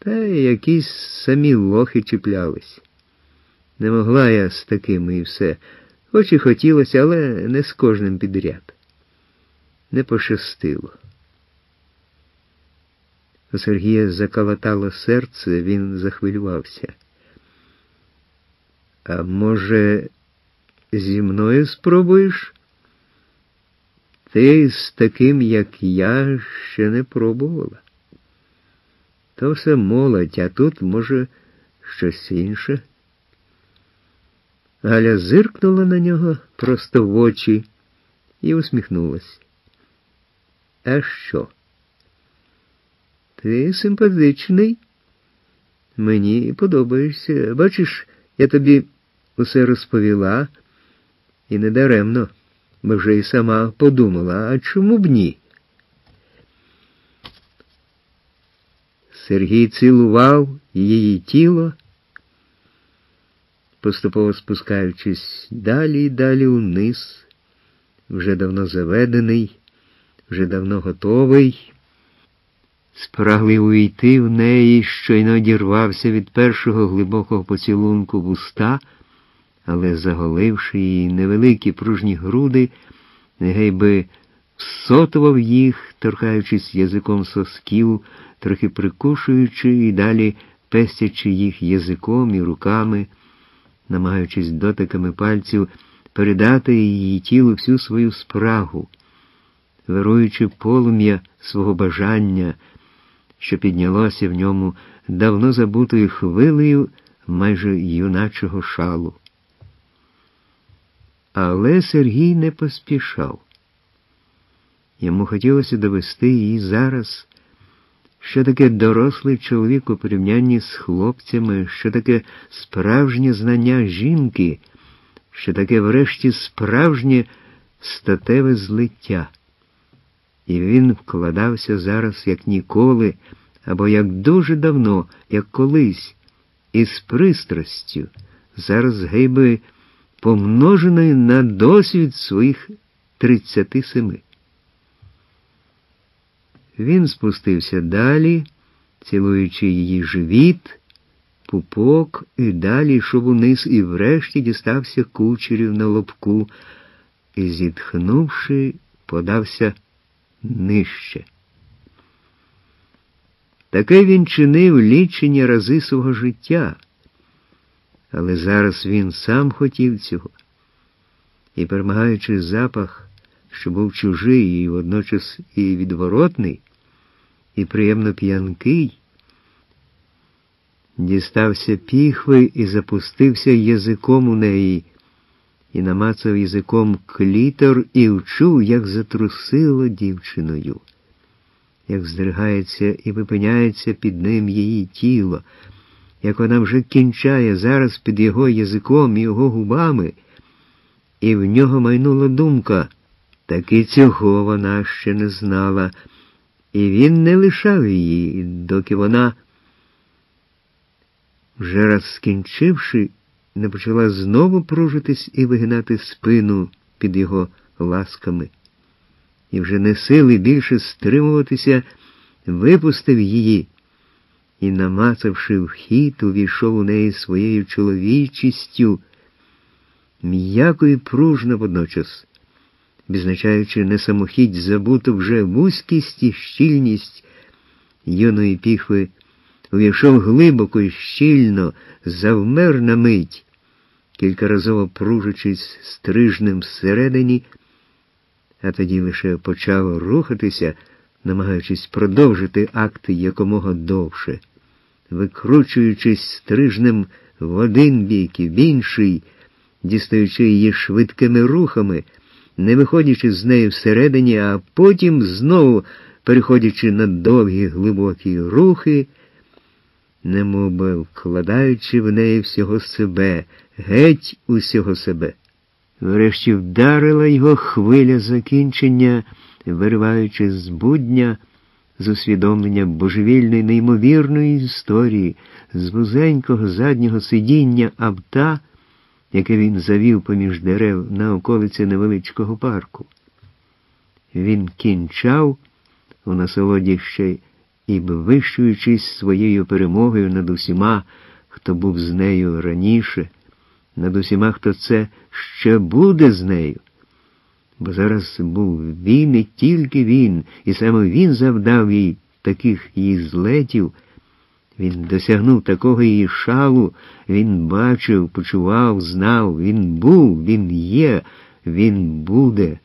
Та якісь самі лохи чіплялись. Не могла я з такими і все. Хоч і хотілося, але не з кожним підряд. Не пощастило. У Сергія заколотало серце, він захвилювався. А може, зі мною спробуєш? Ти з таким, як я, ще не пробувала. То все молодь, а тут, може, щось інше. Галя зиркнула на нього просто в очі і усміхнулась. А що? Ти симпатичний. Мені подобаєшся. Бачиш, я тобі усе розповіла, і не даремно, бо вже і сама подумала, а чому б ні? Сергій цілував її тіло, поступово спускаючись далі й далі униз, вже давно заведений, вже давно готовий, спраглий увійти в неї, щойно одірвався від першого глибокого поцілунку в уста, але заголивши її невеликі пружні груди, негай би всотував їх, торкаючись язиком сосків, трохи прикушуючи і далі пестячи їх язиком і руками, намагаючись дотиками пальців передати її тілу всю свою спрагу, вируючи полум'я свого бажання, що піднялося в ньому давно забутою хвилею майже юначого шалу. Але Сергій не поспішав. Йому хотілося довести їй зараз, що таке дорослий чоловік у порівнянні з хлопцями, що таке справжнє знання жінки, що таке врешті справжнє статеве злиття. І він вкладався зараз як ніколи, або як дуже давно, як колись, із пристрастю, зараз гейби помноженою на досвід своїх 37. Він спустився далі, цілуючи її живіт, пупок, і далі йшов униз, і врешті дістався кучерів на лобку, і, зітхнувши, подався нижче. Таке він чинив лічені рази свого життя, але зараз він сам хотів цього. І, перемагаючи запах, що був чужий і водночас і відворотний, і приємно п'янкий, дістався піхви і запустився язиком у неї, і намацав язиком клітор, і вчув, як затрусило дівчиною, як здригається і випиняється під ним її тіло, як вона вже кінчає зараз під його язиком і його губами, і в нього майнула думка, таки цього вона ще не знала, і він не лишав її, доки вона, вже раз скінчивши, не почала знову пружитись і вигинати спину під його ласками. І вже не сили більше стримуватися, випустив її і, намацавши вхід, увійшов у неї своєю чоловічістю, м'яко і пружно водночас, відзначаючи не самохідь забуту вже вузькість і щільність юної піхви, увійшов глибоко і щільно, завмер на мить, кількаразово пружачись стрижнем всередині, а тоді лише почав рухатися, намагаючись продовжити акт якомога довше, викручуючись стрижнем в один бік і в інший, дістаючи її швидкими рухами, не виходячи з неї всередині, а потім знову переходячи на довгі глибокі рухи, немовби вкладаючи в неї всього себе, геть усього себе. Врешті вдарила його хвиля закінчення, вириваючи з будня, з усвідомлення божевільної неймовірної історії, з вузенького заднього сидіння авто, яке він завів поміж дерев на околиці невеличкого парку. Він кінчав, у насолоді ще і вивищуючись своєю перемогою над усіма, хто був з нею раніше, над усіма, хто це ще буде з нею. Бо зараз був він і тільки він, і саме він завдав їй таких її злетів. Він досягнув такого її шалу, він бачив, почував, знав, він був, він є, він буде.